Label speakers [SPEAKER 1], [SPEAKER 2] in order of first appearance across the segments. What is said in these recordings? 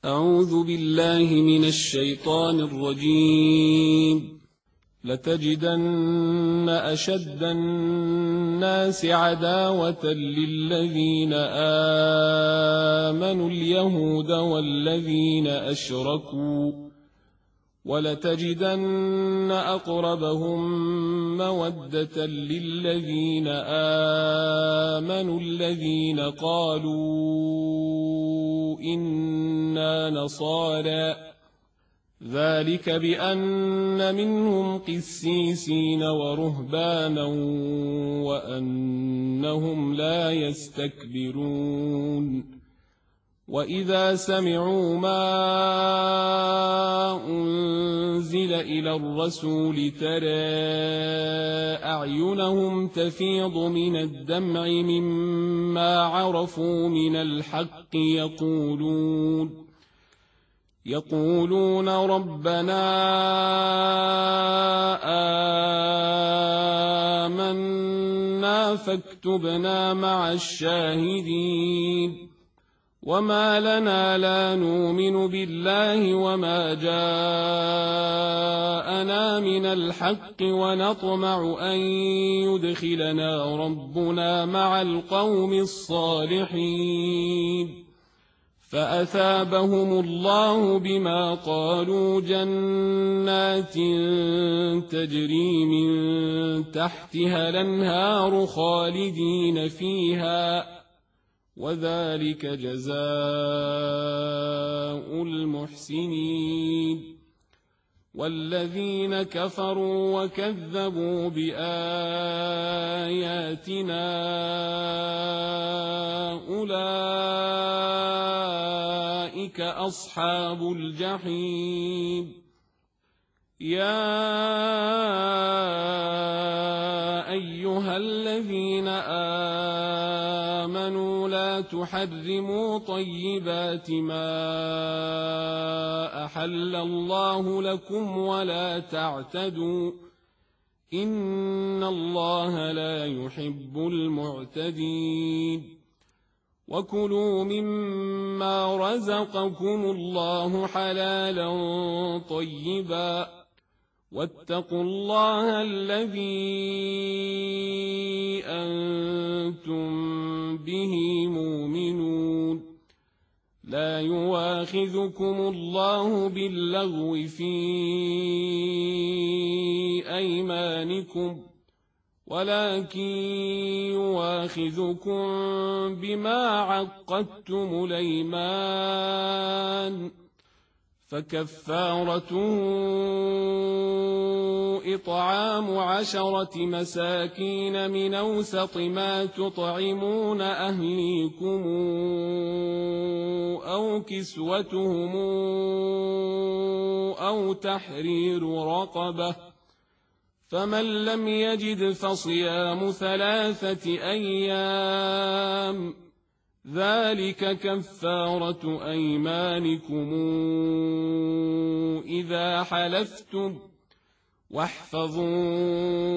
[SPEAKER 1] أعوذ بالله من الشيطان الرجيم. لتجدن أشد الناس عداوة للذين آمنوا اليهود والذين أشركوا، ولتجدن أقربهم مودة للذين آمنوا الذين قالوا إنا نصارى، ذلك بأن منهم قسيسين ورهبانا وأنهم لا يستكبرون. وإذا سمعوا ما أنزل إلى الرسول ترى أعينهم تفيض من الدمع مما عرفوا من الحق يقولون ربنا آمنا فاكتبنا مع الشاهدين. وما لنا لا نؤمن بالله وما جاءنا من الحق ونطمع أن يدخلنا ربنا مع القوم الصالحين. فأثابهم الله بما قالوا جنات تجري من تحتها الأنهار خالدين فيها، وذلك جزاء المحسنين. والذين كفروا وكذبوا بآياتنا أولئك أصحاب الجحيم. يا أيها الذين آمنوا لا تحرموا طيبات ما أحل الله لكم ولا تعتدوا، إن الله لا يحب المعتدين. وكلوا مما رزقكم الله حلالا طيبا، واتقوا الله الذي أنتم به مؤمنون. لا يؤاخذكم الله باللغو في أيمانكم، ولكن يؤاخذكم بما عقدتم الأيمان، فكفارته إطعام 10 مساكين من أوسط ما تطعمون أهليكم أو كسوتهم أو تحرير رقبة، فمن لم يجد فصيام 3 أيام، ذلك كفارة أيمانكم إذا حلفتم، واحفظوا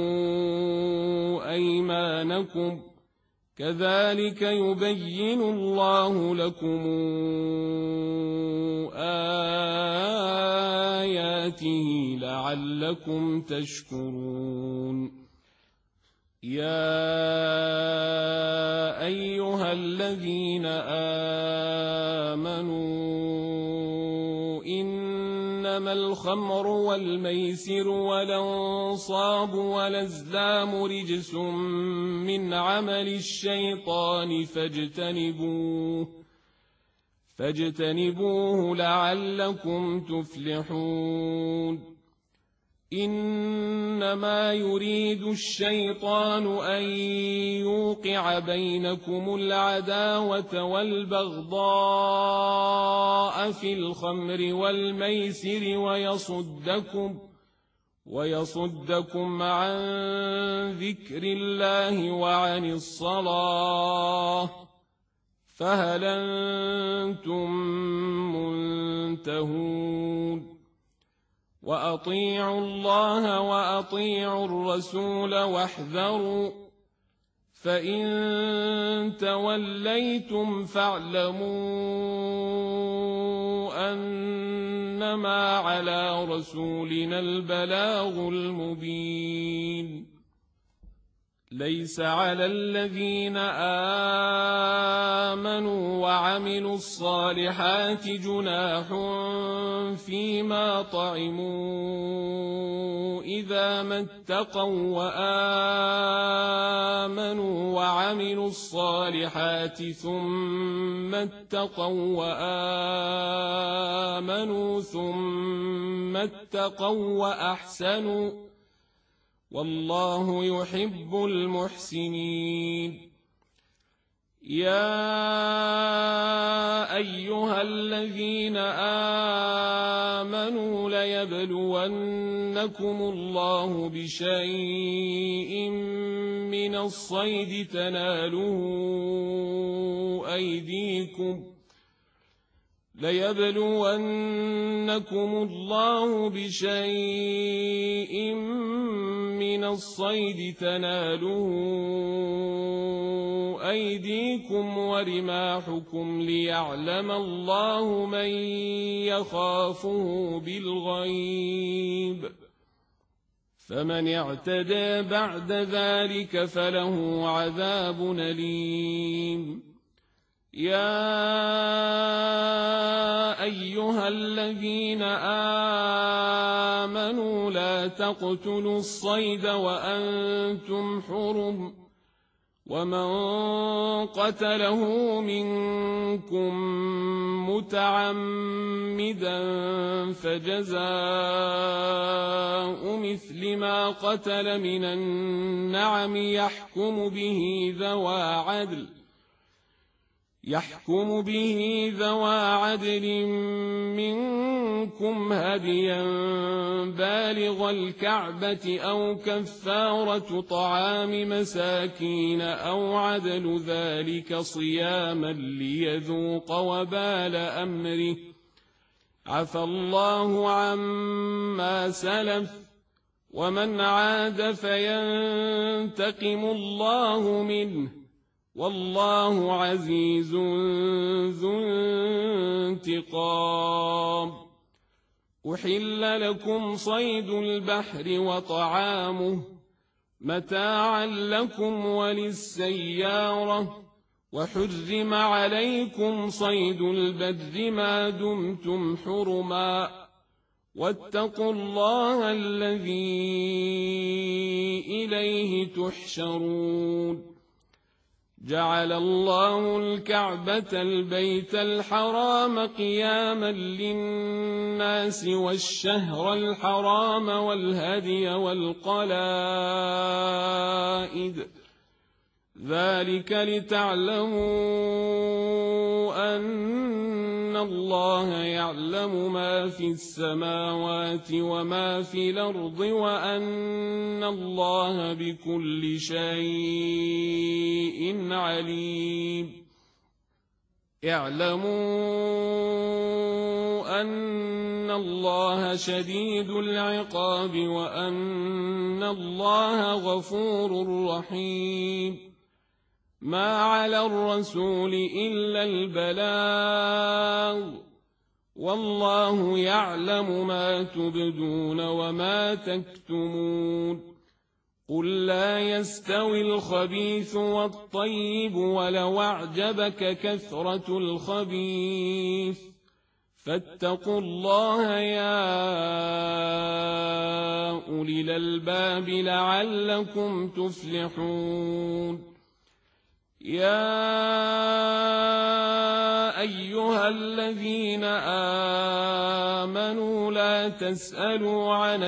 [SPEAKER 1] أيمانكم، كذلك يبين الله لكم آياته لعلكم تشكرون. يا أيها الذين آمنوا إنما الخمر والميسر والأنصاب والأزلام رجس من عمل الشيطان فاجتنبوه لعلكم تفلحون. إنما يريد الشيطان أن يوقع بينكم العداوة والبغضاء في الخمر والميسر ويصدكم عن ذكر الله وعن الصلاة، فهل أنتم منتهون؟ وأطيعوا الله وأطيعوا الرسول واحذروا، فإن توليتم فاعلموا إنما على رسولنا البلاغ المبين ليس على الذين آمنوا وعملوا الصالحات جناح فيما طعموا إذا ما اتقوا وآمنوا وعملوا الصالحات ثم اتقوا وآمنوا ثم اتقوا وأحسنوا والله يحب المحسنين يا أيها الذين آمنوا ليبلونكم الله بشيء من الصيد تناله أيديكم ليبلونكم الله بشيء من الصيد تناله أيديكم ورماحكم ليعلم الله من يخافه بالغيب فمن اعتدى بعد ذلك فله عذاب أليم يا أيها الذين آمنوا لا تقتلوا الصيد وأنتم حرم ومن قتله منكم متعمدا فجزاء مثل ما قتل من النعم يحكم به ذوى عدل منكم هديا بالغ الكعبة أو كفارة طعام مساكين أو عدل ذلك صياما ليذوق وبال أمره عفى الله عما سلف ومن عاد فينتقم الله منه والله عزيز ذو انتقام أحل لكم صيد البحر وطعامه متاعا لكم وللسيارة وحرم عليكم صيد البر ما دمتم حرما واتقوا الله الذي إليه تحشرون جعل الله الكعبة البيت الحرام قياما للناس والشهر الحرام والهدي والقلائد ذلك لتعلموا أن الله يعلم ما في السماوات وما في الأرض وأن الله بكل شيء عليم اعلموا أن الله شديد العقاب وأن الله غفور رحيم ما على الرسول إلا البلاغ والله يعلم ما تبدون وما تكتمون قل لا يستوي الخبيث والطيب ولو أعجبك كثرة الخبيث فاتقوا الله يا أولي الألباب لعلكم تفلحون يا أيها الذين آمنوا لا تسألوا عن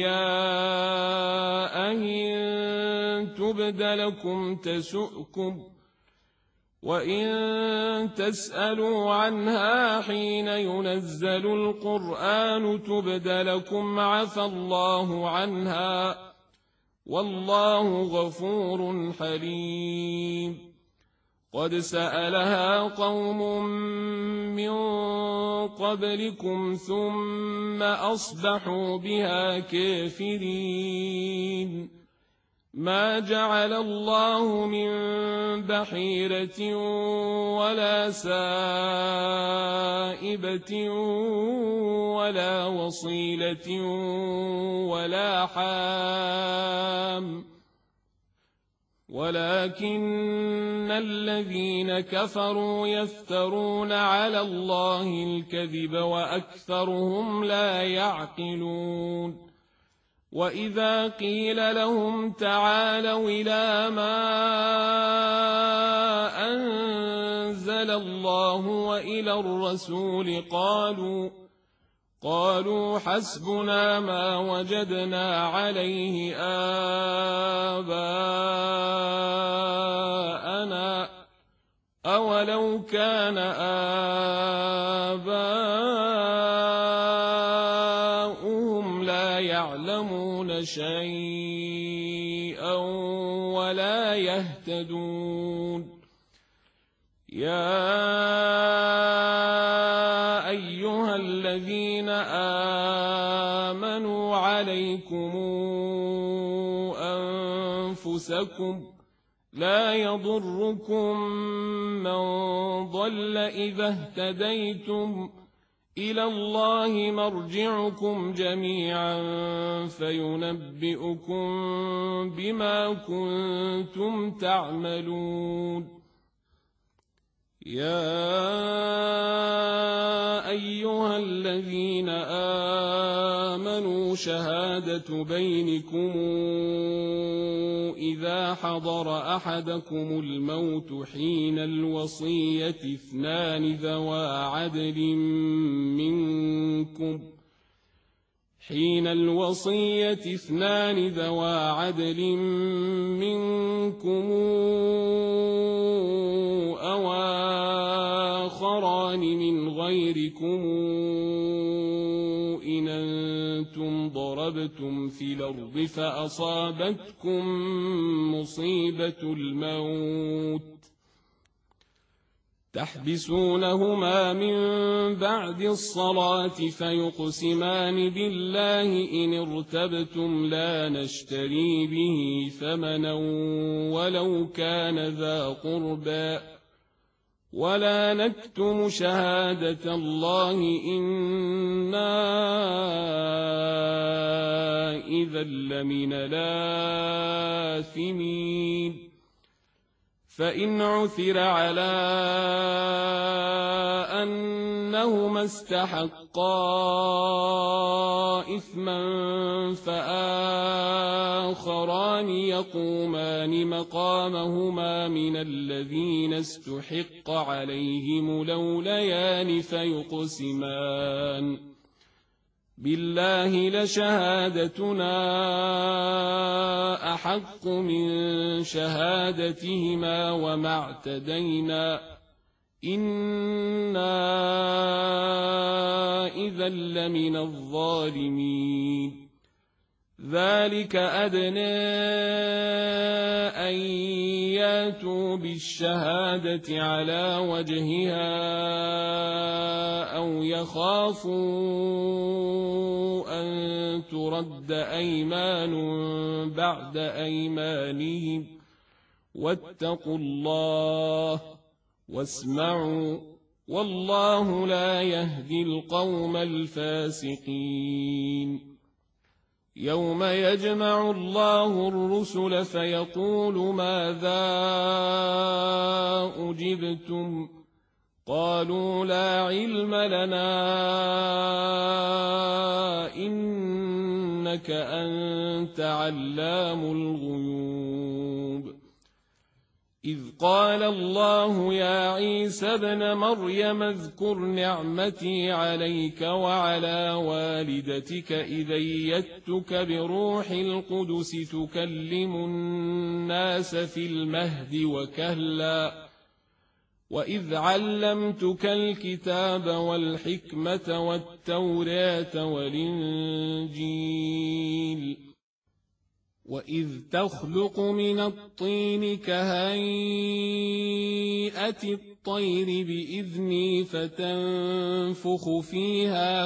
[SPEAKER 1] أشياء إن تبد لكم تسؤكم وإن تسألوا عنها حين ينزل القرآن تبد لكم عفى الله عنها والله غفور حليم قد سألها قوم من قبلكم ثم أصبحوا بها كافرين ما جعل الله من بحيرة ولا سائبة ولا وصيلة ولا حام، ولكن الذين كفروا يفترون على الله الكذب وأكثرهم لا يعقلون. وإذا قيل لهم تعالوا إلى ما أنزل الله وإلى الرسول قالوا حسبنا ما وجدنا عليه آباءنا أولو كان آباؤهم لا يعلمون شيئا ولا يهتدون. يا أيها الذين آمنوا عليكم أنفسكم لا يضركم من ضل إذا اهتديتم إلى الله مرجعكم جميعا فينبئكم بما كنتم تعملون. يا أيها الذين آمنوا شهادة بينكم إذا حضر أحدكم الموت حين الوصية اثنان ذوى عدل منكم أو آخران من غيركم إن أنتم ضربتم في الأرض فأصابتكم مصيبة الموت تحبسونهما من بعد الصلاة فيقسمان بالله إن ارتبتم لا نشتري به ثمنا ولو كان ذا قربى ولا نكتم شهادة الله إنا إذا لمن الآثمين. فإن عثر على أنهما استحقا إثما فآخران يقومان مقامهما من الذين استحق عليهم الأوليان فيقسمان بالله لشهادتنا أحق من شهادتهما وما اعتدينا إنا إذا لمن الظالمين. ذلك أدنى أن ياتوا بالشهادة على وجهها أو يخافوا أن ترد أيمان بعد أيمانهم واتقوا الله واسمعوا والله لا يهدي القوم الفاسقين. يوم يجمع الله الرسل فيقول ماذا أجبتم قالوا لا علم لنا إنك أنت علام الغيوب. إذ قال الله يا عيسى ابن مريم اذكر نعمتي عليك وعلى والدتك إذ أيدتك بروح القدس تكلم الناس في المهد وكهلا وإذ علمتك الكتاب والحكمة والتوراة والإنجيل وإذ تخلق من الطين كهيئة الطير بإذني فتنفخ فيها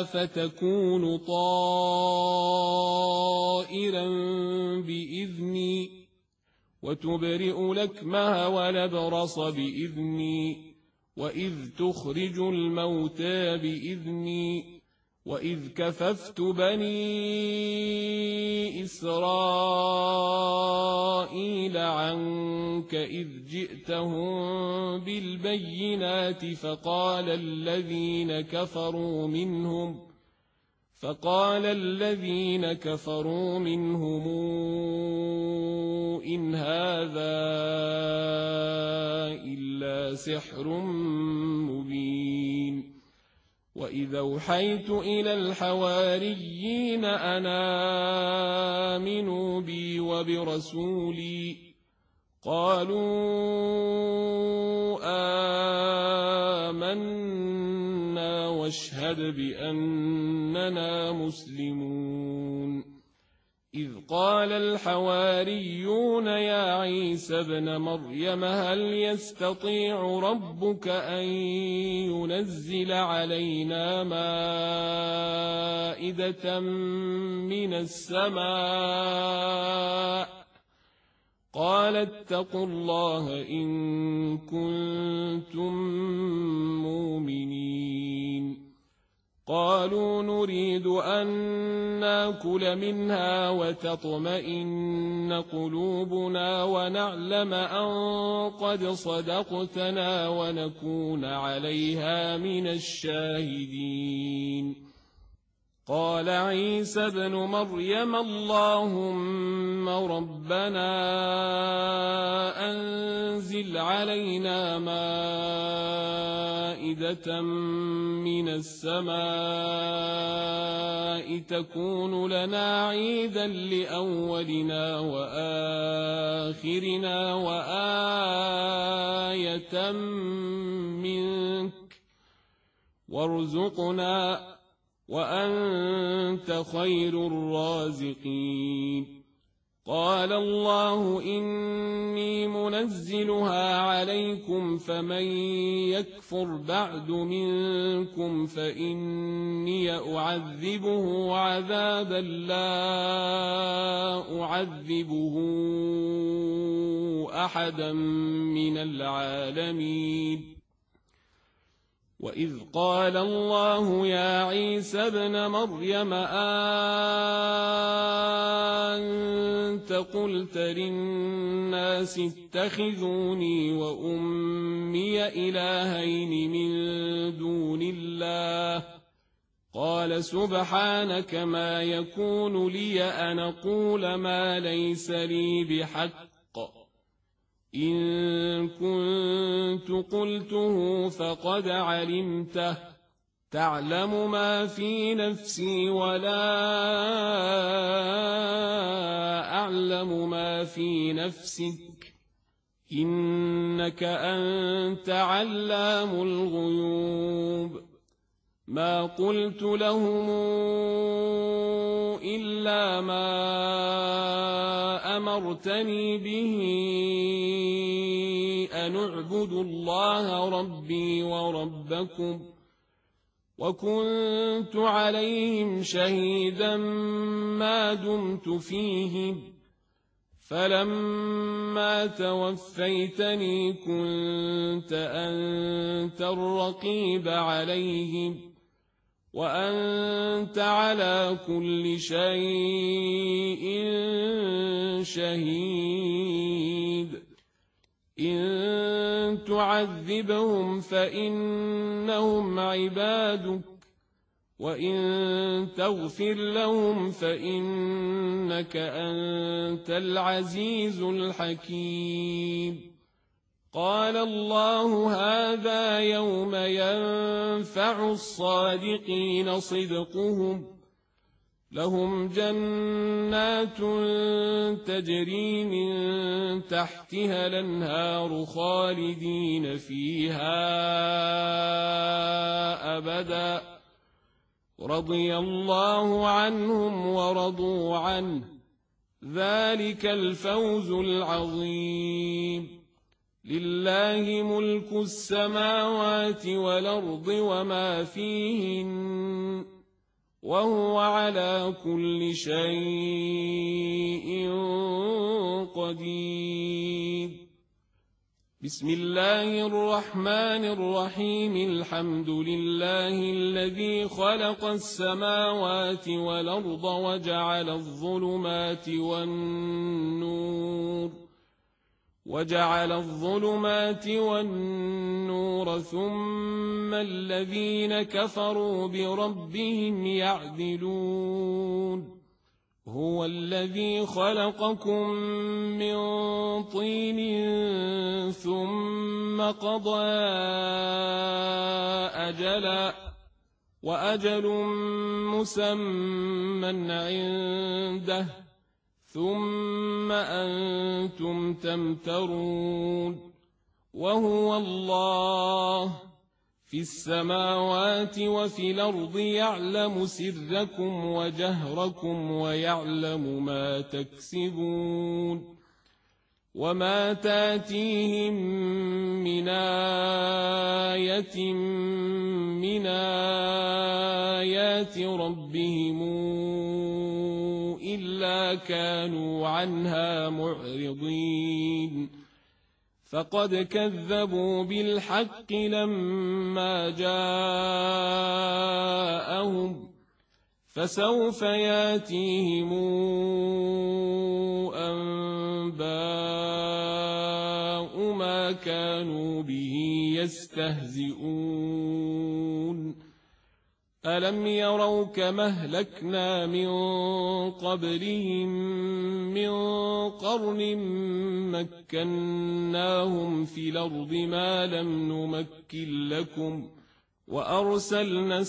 [SPEAKER 1] فتكون طائرا بإذني وتبرئ الأكمه والأبرص بإذني وإذ تخرج الموتى بإذني وإذ كففت بني إسرائيل عنك إذ جئتهم بالبينات فقال الذين كفروا منهم إن هذا إلا سحر مبين وإذا أوحيت إلى الحواريين أن آمنوا بي وبرسولي قالوا آمنا واشهد بأننا مسلمون إذ قال الحواريون يا عيسى ابن مريم هل يستطيع ربك أن ينزل علينا مائدة من السماء قال اتقوا الله إن كنتم مؤمنين قالوا نريد أن ناكل منها وتطمئن قلوبنا ونعلم أن قد صدقتنا ونكون عليها من الشاهدين قال عيسى ابن مريم اللهم ربنا أنزل علينا مائدة من السماء تكون لنا عيدا لأولنا وآخرنا وآية منك وارزقنا وأنت خير الرازقين قال الله إني منزلها عليكم فمن يكفر بعد منكم فإني أعذبه عذابا لا أعذبه أحدا من العالمين وإذ قال الله يا عيسى ابن مريم أنت قلت للناس اتخذوني وأمي إلهين من دون الله قال سبحانك ما يكون لي أن أقول ما ليس لي بحق إن كنت قلته فقد علمته تعلم ما في نفسي ولا أعلم ما في نفسك إنك أنت علام الغيوب ما قلت لهم إلا ما أمرتني به أن اعبدوا الله ربي وربكم وكنت عليهم شهيدا ما دمت فيهم فلما توفيتني كنت أنت الرقيب عليهم وأنت على كل شيء شهيد إن تعذبهم فإنهم عبادك وإن تغفر لهم فإنك أنت العزيز الحكيم قال الله هذا يوم ينفع الصادقين صدقهم لهم جنات تجري من تحتها الأنهار خالدين فيها أبدا رضي الله عنهم ورضوا عنه ذلك الفوز العظيم لله ملك السماوات والأرض وما فيهن وهو على كل شيء قدير. بسم الله الرحمن الرحيم. الحمد لله الذي خلق السماوات والأرض وجعل الظلمات والنور ثم الذين كفروا بربهم يعدلون. هو الذي خلقكم من طين ثم قضى أجلا وأجل مسمى عنده ثم أنتم تمترون. وهو الله في السماوات وفي الأرض يعلم سركم وجهركم ويعلم ما تكسبون. وما تاتيهم من آية من آيات ربهم إلا كانوا عنها معرضين. فقد كذبوا بالحق لما جاءهم فسوف ياتيهم أنباء ما كانوا به يستهزئون. ألم يروا كما أهلكنا من قبلهم من قرن مكناهم في الأرض ما لم نمكن لكم وأرسلنا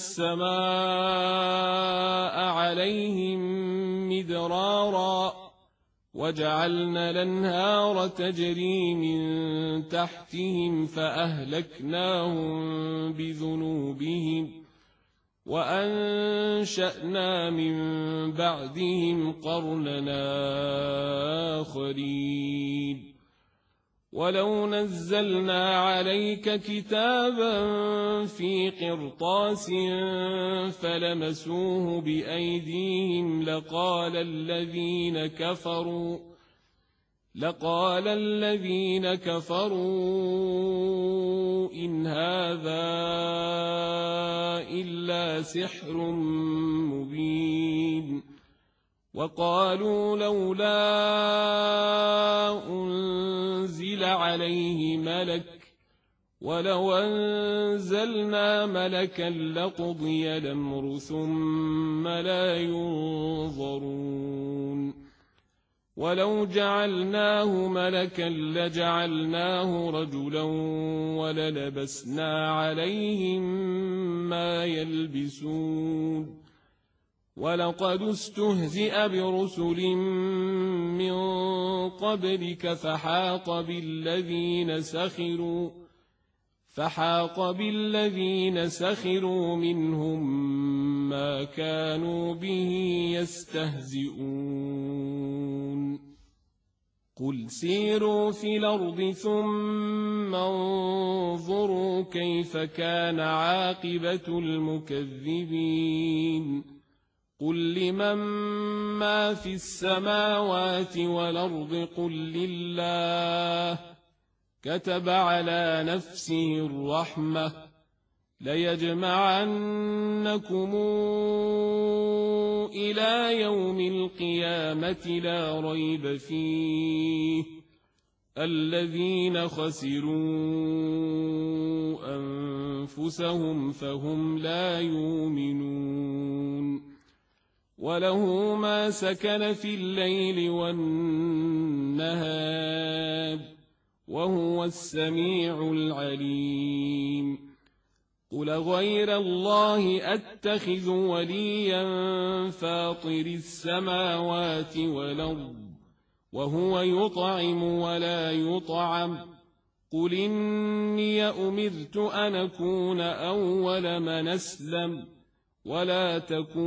[SPEAKER 1] السماء عليهم مدرارا وجعلنا الأنهار تجري من تحتهم فأهلكناهم بذنوبهم وأنشأنا من بعدهم قرننا آخرين. ولو نزلنا عليك كتابا في قرطاس فلمسوه بأيديهم لقال الذين كفروا إن هذا إلا سحر مبين. وقالوا لولا أنزل عليه ملك ولو أنزلنا ملكا لقضي الأمر ثم لا ينظرون. ولو جعلناه ملكا لجعلناه رجلا وللبسنا عليهم ما يلبسون. ولقد استهزئ برسل من قبلك فحاق بالذين سخروا منهم ما كانوا به يستهزئون. قل سيروا في الأرض ثم انظروا كيف كان عاقبة المكذبين. قل لمن ما في السماوات والأرض قل لله كتب على نفسه الرحمة ليجمعنكم إلى يوم القيامة لا ريب فيه الذين خسروا أنفسهم فهم لا يؤمنون. وله ما سكن في الليل والنهار وهو السميع العليم. قل غير الله أتخذ وليا فاطر السماوات والأرض وهو يطعم ولا يطعم. قل إني أمرت أن أكون أول من أسلم ولا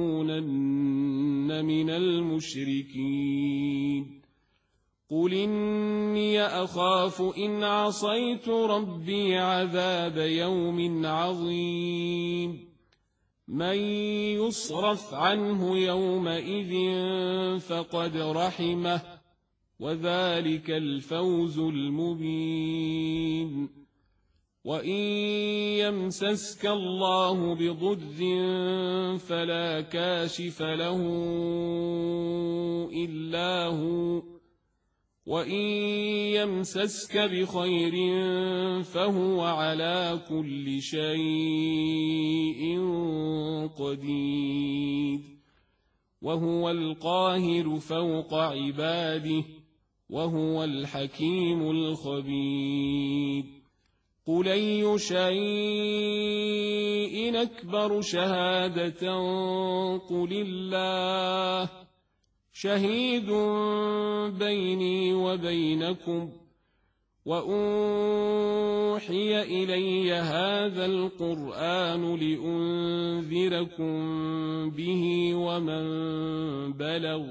[SPEAKER 1] تكونن من المشركين. قل إني أخاف إن عصيت ربي عذاب يوم عظيم. من يصرف عنه يومئذ فقد رحمه وذلك الفوز المبين وإن يمسسك الله بضر فلا كاشف له إلا هو وإن يمسسك بخير فهو على كل شيء قدير وهو القاهر فوق عباده وهو الحكيم الخبير قل أي شيء أكبر شهادة قل الله شهيد بيني وبينكم وأوحي إلي هذا القرآن لأنذركم به ومن بلغ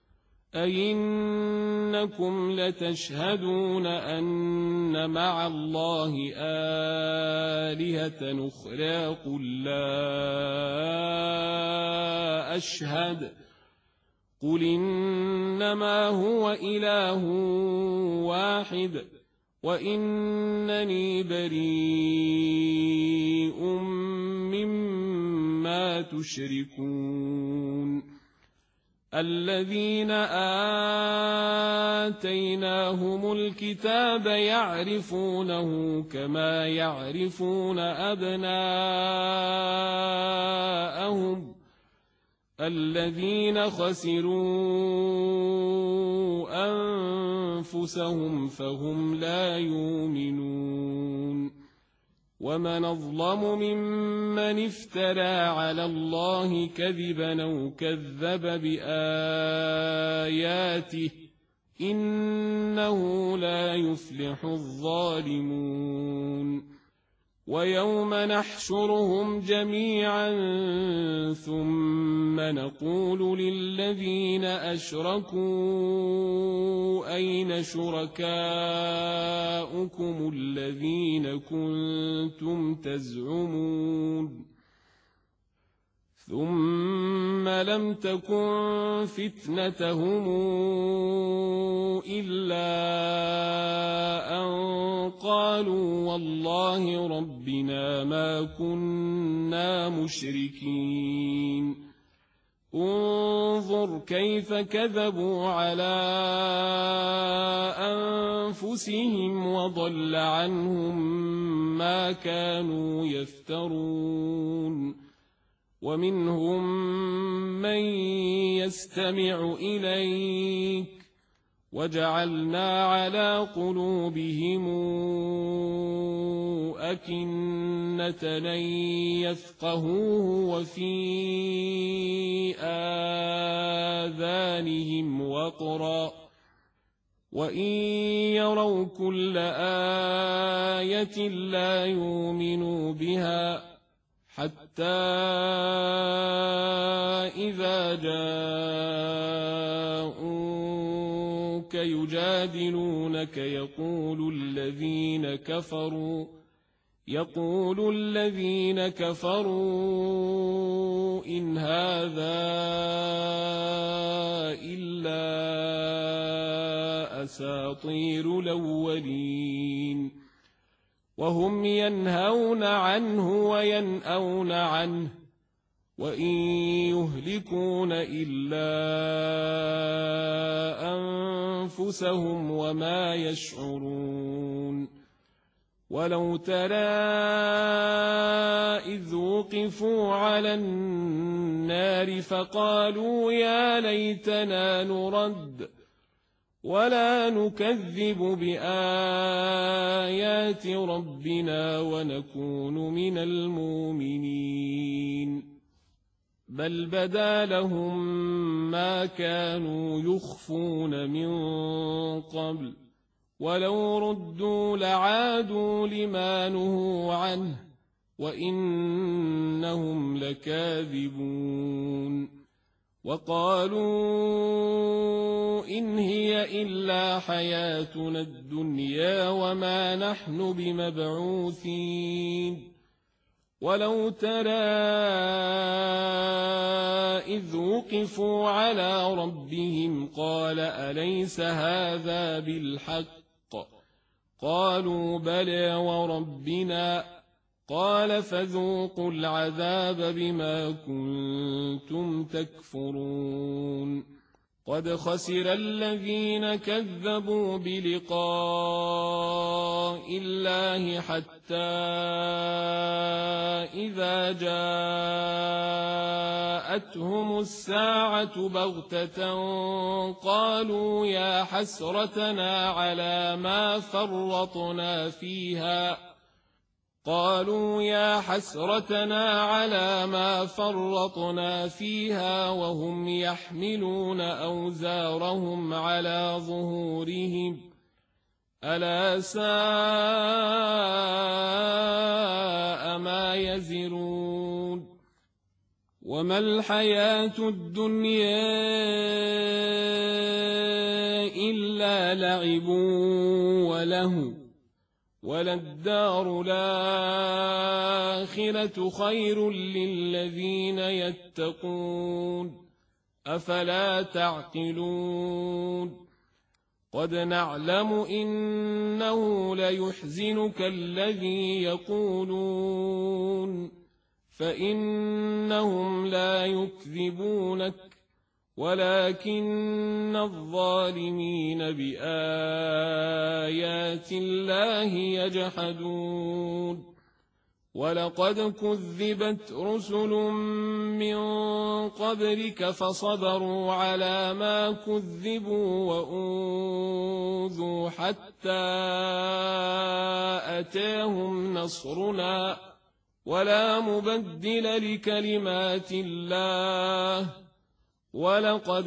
[SPEAKER 1] أئنكم لتشهدون أن مع الله آلهة أخرى قل لا أشهد قل إنما هو إله واحد وإنني بريء مما تشركون الذين آتيناهم الكتاب يعرفونه كما يعرفون أبناءهم الذين خسروا أنفسهم فهم لا يؤمنون ومن أظلم ممن افترى على الله كذبا أو كذب بآياته إنه لا يفلح الظالمون ويوم نحشرهم جميعا ثم نقول للذين أشركوا أين شركاؤكم الذين كنتم تزعمون ثم لم تكن فتنتهم إلا أن قالوا والله ربنا ما كنا مشركين انظر كيف كذبوا على أنفسهم وضل عنهم ما كانوا يفترون ومنهم من يستمع إليك وجعلنا على قلوبهم أكنة أن يفقهوه وفي آذانهم وقرا وإن يروا كل آية لا يؤمنوا بها حتى إذا جاءوك يجادلونك يقول الذين كفروا إن هذا إلا أساطير الأولين وهم ينهون عنه وينأون عنه وإن يهلكون إلا أنفسهم وما يشعرون ولو ترى إذ وقفوا على النار فقالوا يا ليتنا نرد ولا نكذب بآيات ربنا ونكون من المؤمنين بل بدا لهم ما كانوا يخفون من قبل ولو ردوا لعادوا لما نهوا عنه وإنهم لكاذبون وقالوا إن هي إلا حياتنا الدنيا وما نحن بمبعوثين ولو ترى إذ وقفوا على ربهم قال أليس هذا بالحق قالوا بلى وربنا قال فذوقوا العذاب بما كنتم تكفرون قد خسر الذين كذبوا بلقاء الله حتى إذا جاءتهم الساعة بغتة قالوا يا حسرتنا على ما فرطنا فيها وهم يحملون أوزارهم على ظهورهم ألا ساء ما يزرون وما الحياة الدنيا إلا لعب ولهو وللدار الآخرة خير للذين يتقون أفلا تعقلون قد نعلم إنه ليحزنك الذي يقولون فإنهم لا يكذبونك ولكن الظالمين بآيات الله يجحدون ولقد كذبت رسل من قبلك فصبروا على ما كذبوا وأوذوا حتى أتاهم نصرنا ولا مبدل لكلمات الله ولقد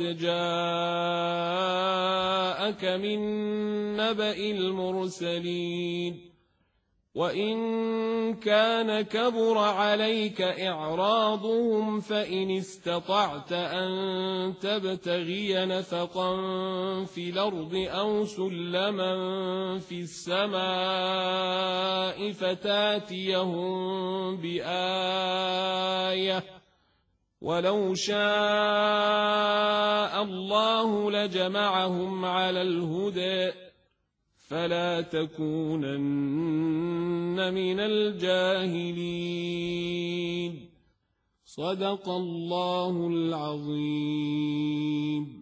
[SPEAKER 1] جاءك من نبأ المرسلين وإن كان كبر عليك إعراضهم فإن استطعت أن تبتغي نفقا في الأرض أو سلما في السماء فتاتيهم بآية ولو شاء الله لجمعهم على الهدى فلا تكونن من الجاهلين صدق الله العظيم.